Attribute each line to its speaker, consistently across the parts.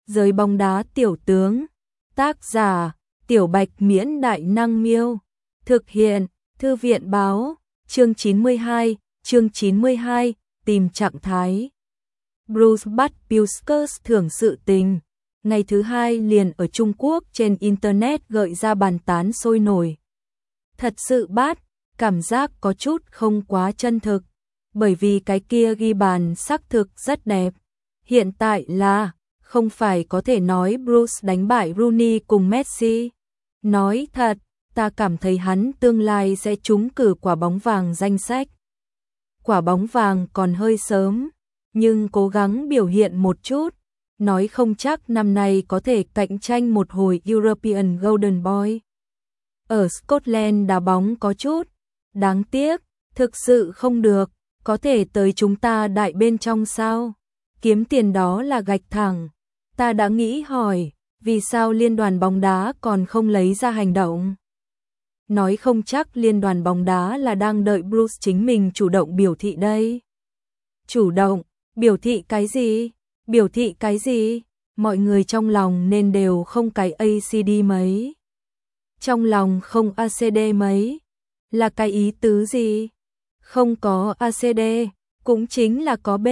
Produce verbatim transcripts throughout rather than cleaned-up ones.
Speaker 1: Giới bóng đá tiểu tướng. Tác giả: Tiểu Bạch Miễn Đại Năng Miêu. Thực hiện: Thư viện Báo. Chương chín mươi hai, chương chín mươi hai, tìm trạng thái. Bruce bắt Puskas thưởng sự tình. Ngày thứ hai liền ở Trung Quốc trên Internet gợi ra bàn tán sôi nổi. Thật sự bắt, cảm giác có chút không quá chân thực. Bởi vì cái kia ghi bàn xác thực rất đẹp. Hiện tại là, không phải có thể nói Bruce đánh bại Rooney cùng Messi. Nói thật, ta cảm thấy hắn tương lai sẽ trúng cử quả bóng vàng danh sách. Quả bóng vàng còn hơi sớm, nhưng cố gắng biểu hiện một chút. Nói không chắc năm nay có thể cạnh tranh một hồi European Golden Boy. Ở Scotland đá bóng có chút đáng tiếc, thực sự không được, có thể tới chúng ta đại bên trong sao? Kiếm tiền đó là gạch thẳng. Ta đã nghĩ hỏi, vì sao liên đoàn bóng đá còn không lấy ra hành động? Nói không chắc liên đoàn bóng đá là đang đợi Bruce chính mình chủ động biểu thị đây. Chủ động, biểu thị cái gì? Biểu thị cái gì? Mọi người trong lòng nên đều không cái a xê đê mấy. Trong lòng không a xê đê mấy. Là cái ý tứ gì? Không có a xê đê, cũng chính là có B.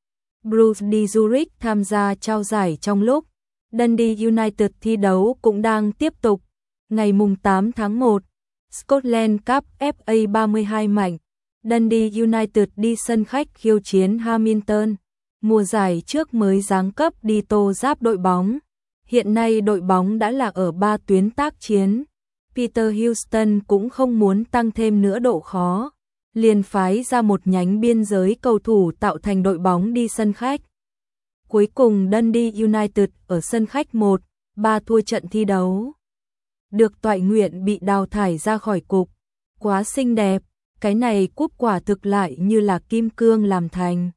Speaker 1: Bruce đi Zurich tham gia trao giải trong lúc Dundee United thi đấu cũng đang tiếp tục. Ngày mùng tám tháng một, Scotland Cup ép a ba mươi hai mạnh, Dundee United đi sân khách khiêu chiến Hamilton. Mùa giải trước mới giáng cấp đi tô giáp đội bóng. Hiện nay đội bóng đã là ở ba tuyến tác chiến. Peter Houston cũng không muốn tăng thêm nữa độ khó, liền phái ra một nhánh biên giới cầu thủ tạo thành đội bóng đi sân khách. Cuối cùng Dundee United ở sân khách một ba thua trận thi đấu. Được toại nguyện bị đào thải ra khỏi cục. Quá xinh đẹp, cái này cúp quả thực lại như là kim cương làm thành.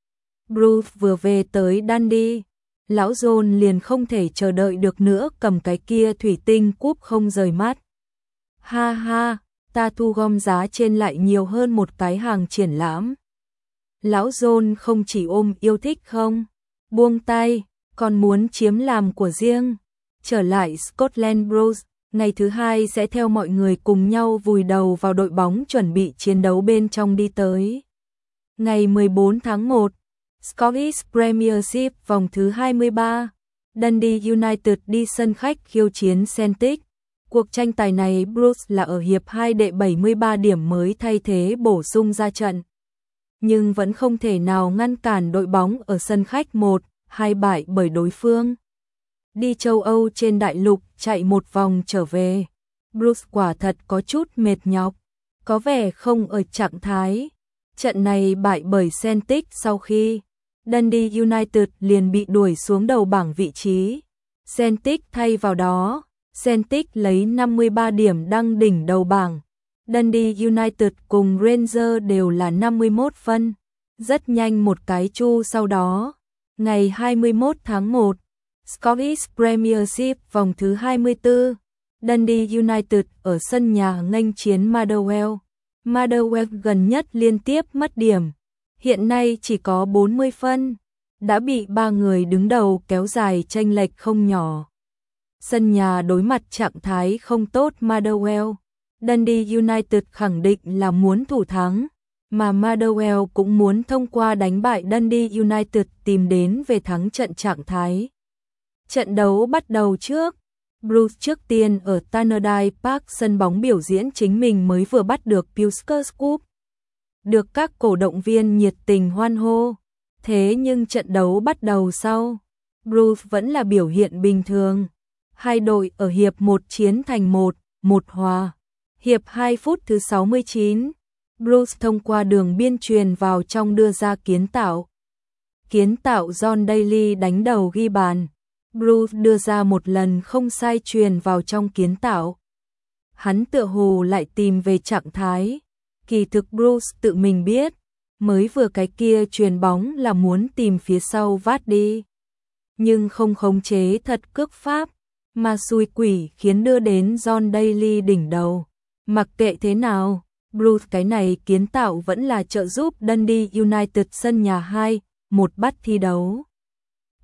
Speaker 1: Bruce vừa về tới Dundee, lão John liền không thể chờ đợi được nữa, cầm cái kia thủy tinh cúp không rời mắt. Ha ha, ta thu gom giá trên lại nhiều hơn một cái hàng triển lãm. Lão John không chỉ ôm yêu thích không, buông tay, còn muốn chiếm làm của riêng. Trở lại Scotland Blues, ngày thứ hai sẽ theo mọi người cùng nhau vùi đầu vào đội bóng chuẩn bị chiến đấu bên trong đi tới. Ngày mười bốn tháng một, Scottish Premiership vòng thứ hai mươi ba, Dundee United đi sân khách khiêu chiến Celtic. Cuộc tranh tài này Bruce là ở hiệp hai đệ bảy mươi ba điểm mới thay thế bổ sung ra trận. Nhưng vẫn không thể nào ngăn cản đội bóng ở sân khách một hai bại bởi đối phương. Đi châu Âu trên đại lục chạy một vòng trở về, Bruce quả thật có chút mệt nhọc, có vẻ không ở trạng thái. Trận này bại bởi Celtic sau khi Dundee United liền bị đuổi xuống đầu bảng vị trí. Celtic thay vào đó, Celtic lấy năm mươi ba điểm đăng đỉnh đầu bảng. Dundee United cùng Rangers đều là năm mươi mốt phân. Rất nhanh một cái chu sau đó, ngày hai mươi mốt tháng một, Scottish Premiership vòng thứ hai mươi tư, Dundee United ở sân nhà nghênh chiến Motherwell. Motherwell gần nhất liên tiếp mất điểm, hiện nay chỉ có bốn mươi phân, đã bị ba người đứng đầu kéo dài chênh lệch không nhỏ. Sân nhà đối mặt trạng thái không tốt Motherwell, Dundee United khẳng định là muốn thủ thắng, mà Motherwell cũng muốn thông qua đánh bại Dundee United tìm đến về thắng trận trạng thái. Trận đấu bắt đầu trước, Bruce trước tiên ở Tannadice Park sân bóng biểu diễn chính mình mới vừa bắt được Puskas Cup. Được các cổ động viên nhiệt tình hoan hô, thế nhưng trận đấu bắt đầu sau, Bruce vẫn là biểu hiện bình thường. Hai đội ở hiệp một chiến thành một, một hòa. Hiệp hai phút thứ sáu mươi chín, Bruce thông qua đường biên truyền vào trong đưa ra kiến tạo. Kiến tạo John Daly đánh đầu ghi bàn. Bruce đưa ra một lần không sai truyền vào trong kiến tạo. Hắn tựa hồ lại tìm về trạng thái. Kỳ thực Bruce tự mình biết, mới vừa cái kia truyền bóng là muốn tìm phía sau vát đi. Nhưng không khống chế thật cước pháp, mà xui quỷ khiến đưa đến John Daly đỉnh đầu. Mặc kệ thế nào, Bruce cái này kiến tạo vẫn là trợ giúp Dundee United sân nhà hai một bắt thi đấu.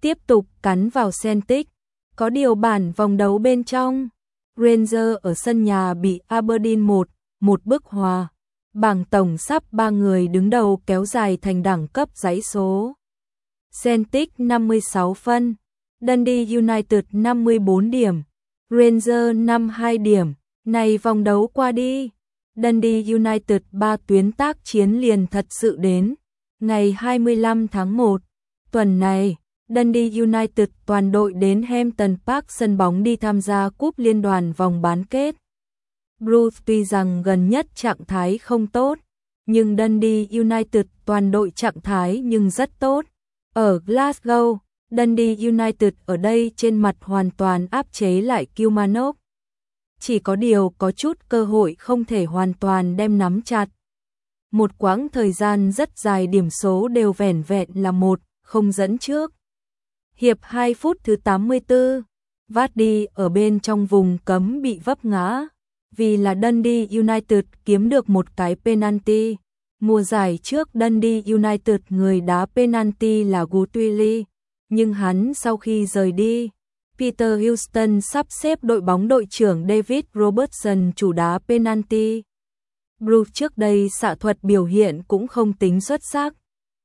Speaker 1: tiếp tục cắn vào Celtic. Có điều bản vòng đấu bên trong, Rangers ở sân nhà bị Aberdeen một một bức hòa. Bảng tổng sắp ba người đứng đầu kéo dài thành đẳng cấp dãy số. Celtic năm mươi sáu phân, Dundee United năm mươi bốn điểm, Rangers năm mươi hai điểm. Này vòng đấu qua đi, Dundee United ba tuyến tác chiến liền thật sự đến. Ngày hai mươi lăm tháng một, tuần này, Dundee United toàn đội đến Hampton Park sân bóng đi tham gia cúp liên đoàn vòng bán kết. Blues tuy rằng gần nhất trạng thái không tốt, nhưng Dundee United toàn đội trạng thái nhưng rất tốt. Ở Glasgow, Dundee United ở đây trên mặt hoàn toàn áp chế lại Kilmarnock. Chỉ có điều có chút cơ hội không thể hoàn toàn đem nắm chặt. Một quãng thời gian rất dài điểm số đều vẻn vẹn là một không dẫn trước. Hiệp hai phút thứ tám mươi tư, Vardy ở bên trong vùng cấm bị vấp ngã. Vì là Dundee United kiếm được một cái penalty. Mùa giải trước Dundee United người đá penalty là Guthrie, nhưng hắn sau khi rời đi, Peter Houston sắp xếp đội bóng đội trưởng David Robertson chủ đá penalty. Blues trước đây xạ thuật biểu hiện cũng không tính xuất sắc,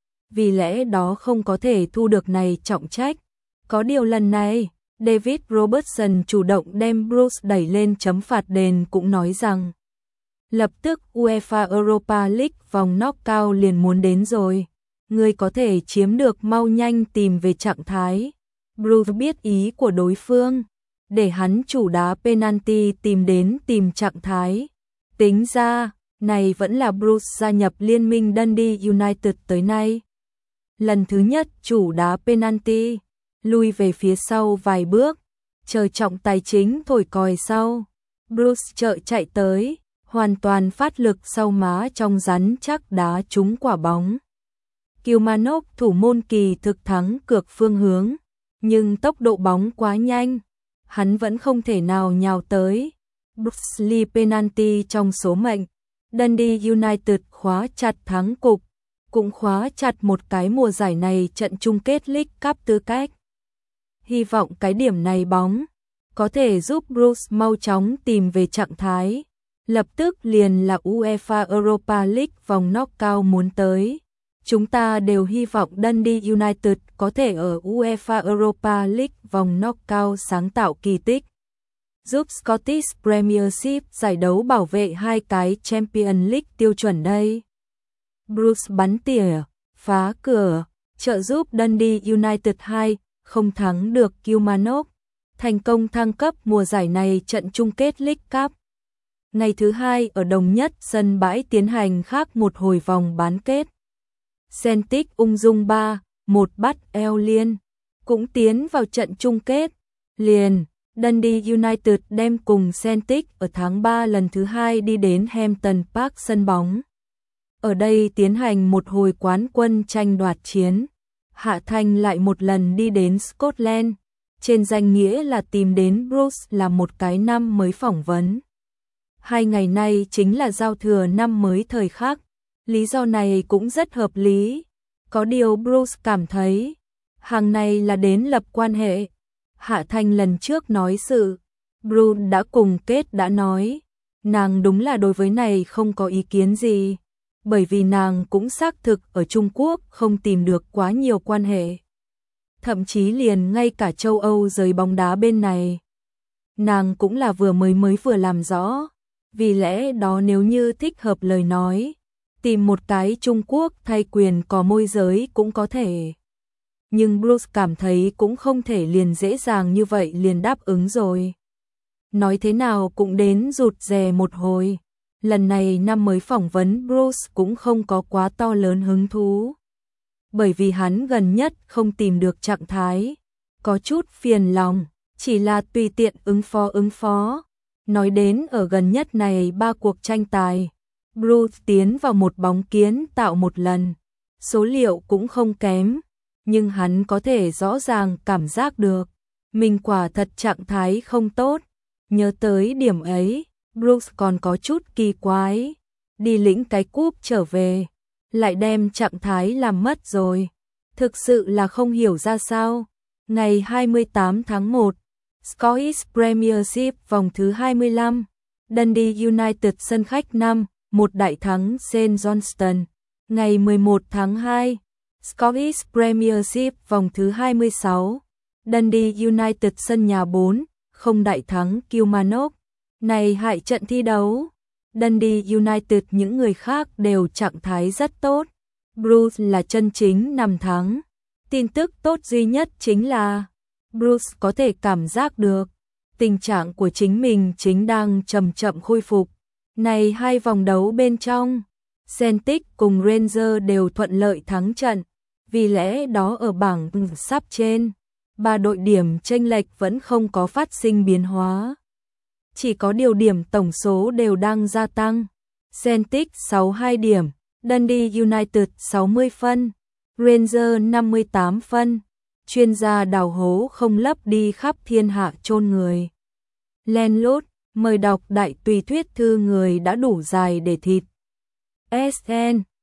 Speaker 1: vì lẽ đó không có thể thu được này trọng trách. Có điều lần này, David Robertson chủ động đem Blues đẩy lên chấm phạt đền cũng nói rằng lập tức UEFA Europa League vòng knockout liền muốn đến rồi. Người có thể chiếm được mau nhanh tìm về trạng thái. Blues biết ý của đối phương, để hắn chủ đá penalty tìm đến tìm trạng thái. Tính ra, này vẫn là Blues gia nhập liên minh Dundee United tới nay. Lần thứ nhất chủ đá penalty, lui về phía sau vài bước, chờ trọng tài chính thổi còi sau. Blues chợ chạy tới, hoàn toàn phát lực sau má trong rắn chắc đá trúng quả bóng. Kilmarnock thủ môn kỳ thực thắng cược phương hướng, nhưng tốc độ bóng quá nhanh, hắn vẫn không thể nào nhào tới. Buxley penalty trong số mệnh, Dundee United khóa chặt thắng cục, cũng khóa chặt một cái mùa giải này trận chung kết League Cup tư cách. Hy vọng cái điểm này bóng có thể giúp Blues mau chóng tìm về trạng thái. Lập tức liền là UEFA Europa League vòng knockout muốn tới. Chúng ta đều hy vọng Dundee United có thể ở UEFA Europa League vòng knockout sáng tạo kỳ tích, giúp Scottish Premiership giải đấu bảo vệ hai cái Champions League tiêu chuẩn đây. Blues bắn tỉa, phá cửa, trợ giúp Dundee United hai không thắng được Kilmarnock, thành công thăng cấp mùa giải này trận chung kết League Cup. Ngày thứ hai ở Đồng Nhất sân bãi tiến hành khác một hồi vòng bán kết. Celtic ung dung ba một bắt eo liên, cũng tiến vào trận chung kết. Liền, Dundee United đem cùng Celtic ở tháng ba lần thứ hai đi đến Hampton Park sân bóng. Ở đây tiến hành một hồi quán quân tranh đoạt chiến. Hạ Thanh lại một lần đi đến Scotland, trên danh nghĩa là tìm đến Bruce là một cái năm mới phỏng vấn. Hai ngày nay chính là giao thừa năm mới thời khắc, lý do này cũng rất hợp lý. Có điều Bruce cảm thấy, hàng này là đến lập quan hệ. Hạ Thanh lần trước nói sự, Bruce đã cùng kết đã nói, nàng đúng là đối với này không có ý kiến gì, bởi vì nàng cũng xác thực ở Trung Quốc không tìm được quá nhiều quan hệ. Thậm chí liền ngay cả châu Âu giới bóng đá bên này, nàng cũng là vừa mới mới vừa làm rõ. Vì lẽ đó nếu như thích hợp lời nói, tìm một cái Trung Quốc thay quyền có môi giới cũng có thể. Nhưng Bruce cảm thấy cũng không thể liền dễ dàng như vậy liền đáp ứng rồi. Nói thế nào cũng đến rụt rè một hồi. Lần này năm mới phỏng vấn Bruce cũng không có quá to lớn hứng thú. Bởi vì hắn gần nhất không tìm được trạng thái. Có chút phiền lòng, chỉ là tùy tiện ứng phó ứng phó. Nói đến ở gần nhất này ba cuộc tranh tài, Bruce tiến vào một bóng kiến tạo một lần. Số liệu cũng không kém, nhưng hắn có thể rõ ràng cảm giác được. Mình quả thật trạng thái không tốt. Nhớ tới điểm ấy, Bruce còn có chút kỳ quái. Đi lĩnh cái cúp trở về, lại đem trạng thái làm mất rồi. Thực sự là không hiểu ra sao. Ngày hai mươi tám tháng một, Scottish Premiership vòng thứ hai mươi lăm, Dundee United sân khách năm một đại thắng Saint Johnstone. Ngày mười một tháng hai, Scottish Premiership vòng thứ hai mươi sáu, Dundee United sân nhà bốn không đại thắng Kilmarnock. Này hại trận thi đấu, Dundee United những người khác đều trạng thái rất tốt. Bruce là chân chính nằm thắng. Tin tức tốt duy nhất chính là Bruce có thể cảm giác được tình trạng của chính mình chính đang chậm chậm khôi phục. Này hai vòng đấu bên trong, Celtic cùng Rangers đều thuận lợi thắng trận, vì lẽ đó ở bảng sắp trên, ba đội điểm chênh lệch vẫn không có phát sinh biến hóa. Chỉ có điều điểm tổng số đều đang gia tăng. Celtic sáu mươi hai điểm, Dundee United sáu mươi phân, Rangers năm mươi tám phân. Chuyên gia đào hố không lấp đi khắp thiên hạ chôn người. Len lút, mời đọc đại tùy thuyết thư người đã đủ dài để thịt. ét en